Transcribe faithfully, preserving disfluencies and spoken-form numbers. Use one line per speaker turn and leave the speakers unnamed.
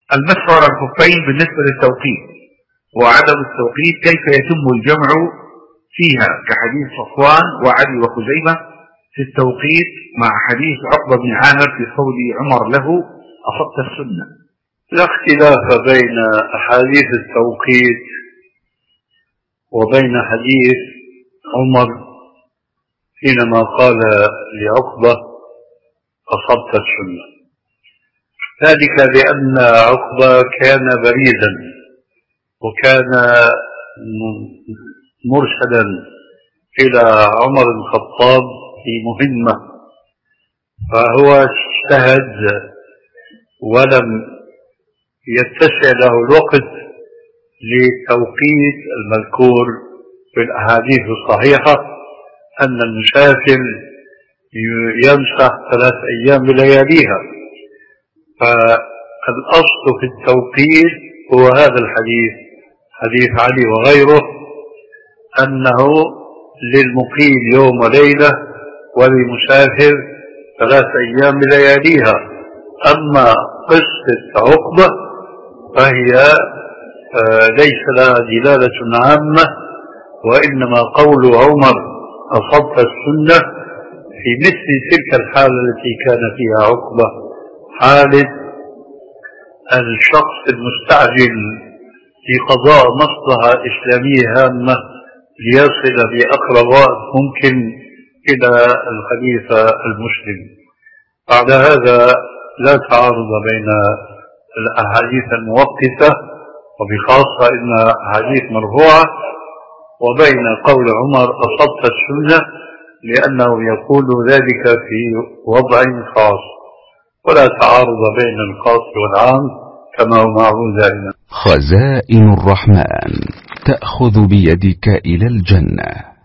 المسح على الخفين بالنسبة للتوقيت وعدم التوقيت كيف يتم الجمع فيها كحديث صفوان وعلي وخزيمة في التوقيت مع حديث عقبة بن عامر في قول عمر له أصبت السنة.
لا اختلاف بين أحاديث التوقيت وبين حديث عمر حينما قال لعقبة أصبت السنة، ذلك لأن عقبة كان بريدا وكان مرشدا إلى عمر بن الخطاب في مهمة، فهو اجتهد ولم يتسع له الوقت لتوقيت المذكور في الأحاديث الصحيحة أن المسافر يمسح ثلاث أيام بلياليها. فالأصل في التوقيت هو هذا الحديث، حديث علي وغيره، أنه للمقيم يوم وليلة وللمسافر ثلاث أيام بلياليها. أما قصة عقبة فهي ليس لها دلالة عامة، وإنما قول عمر أصبت السنة في مثل تلك الحالة التي كان فيها عقبة، حالة الشخص المستعجل في قضاء مصلحة إسلامية هامة ليصل بأقرب وقت ممكن إلى الخليفة المسلم. بعد هذا لا تعارض بين الأحاديث الموقتة وبخاصة إن أحاديث مرفوعة وبين قول عمر أصبت السنة، لأنه يقول ذلك في وضع خاص، ولا تعارض بين الخاص والعام كما هو معروف دائما.
خزائن الرحمن تأخذ بيدك إلى الجنة.